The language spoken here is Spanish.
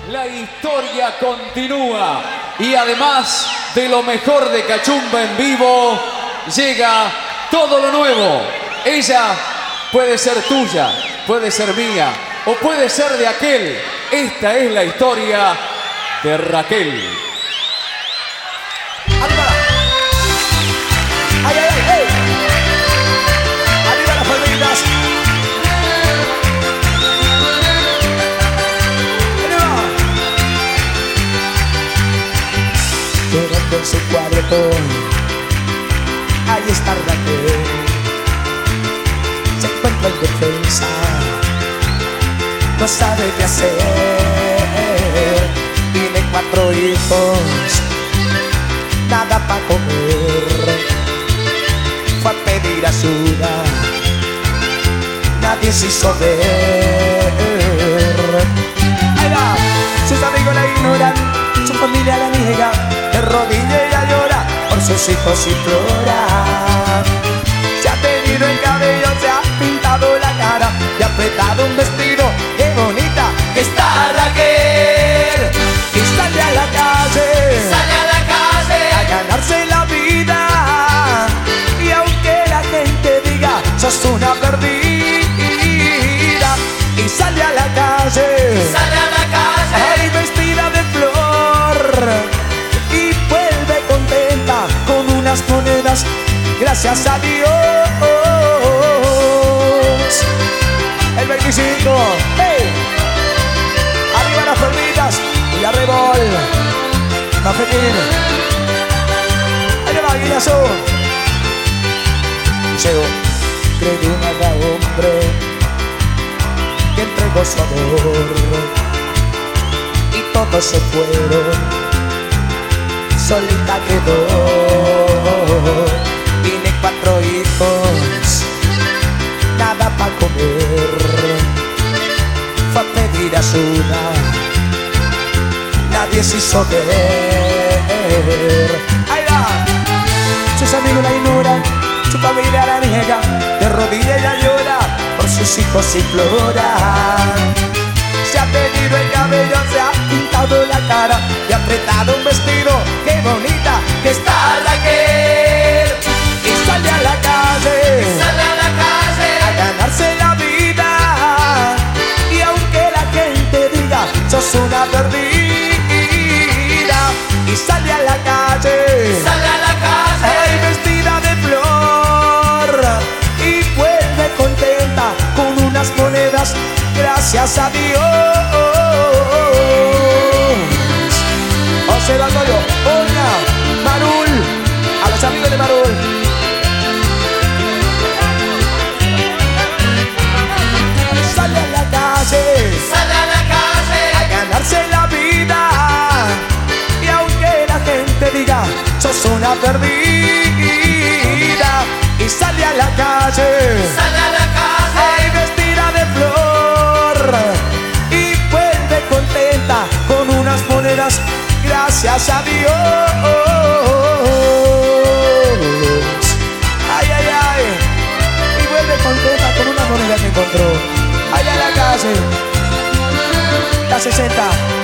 La historia continúa y además de lo mejor de Cachumba en vivo, llega todo lo nuevo. Ella puede ser tuya, puede ser mía o puede ser de aquel. Esta es la historia de Raquel. ¡Arriba! ¡Ay, ay, ay! ¡Hey! ¡Arriba las palmitas! Llorando en su cuarto, ahí está Raquel. Se encuentra en defensa, no sabe qué hacer. Tiene 4 hijos, nada para comer. Fue a pedir ayuda, nadie se hizo ver. Ahí va, sus amigos la ignoran, su familia la niega, de rodilla ella llora, por sus hijos y llora. Se ha teñido el cabello, se ha pintado la cara y ha apretado un vestido. ¡Qué bonita que está Raquel! Y sale a la calle, a ganarse la vida. Y aunque la gente diga, sos una perdida. Y sale a la calle, ay, vestida de flor. Y vuelve contenta con unas monedas, gracias a Dios. El 25, ¡hey! Arriba las palmitas y arrebol. Cafetín. Ahí le va, Guillazo. Llegó, creyó un hombre que entregó su amor y todos se fueron, solita quedó. Tiene 4 hijos, nada para comer. Fue a pedir ayuda, nadie se hizo ver. Ahí va, sus amigos la ignoran, su familia la niega, de rodilla ella llora, por sus hijos implora. Se ha teñido el cabello, se ha pintado la cara y ha apretado un vestido. ¡Qué bonita que está Raquel! Y sale a la calle, a ganarse la vida. Y aunque la gente diga, sos una perdida. Y sale a la calle, ay, vestida de flor. Y vuelve contenta con unas monedas, gracias a Dios. José Antonio, Oña, Marul, a los amigos de Marul. Sale a la calle, a ganarse la vida. Y aunque la gente diga, sos una perdida. Y sale a la calle, ay, vestida de flor. Y vuelve contenta con unas monedas, gracias a Dios. Ay, ay, ay. Y vuelve contenta con una moneda que encontró allá en la calle, la 60.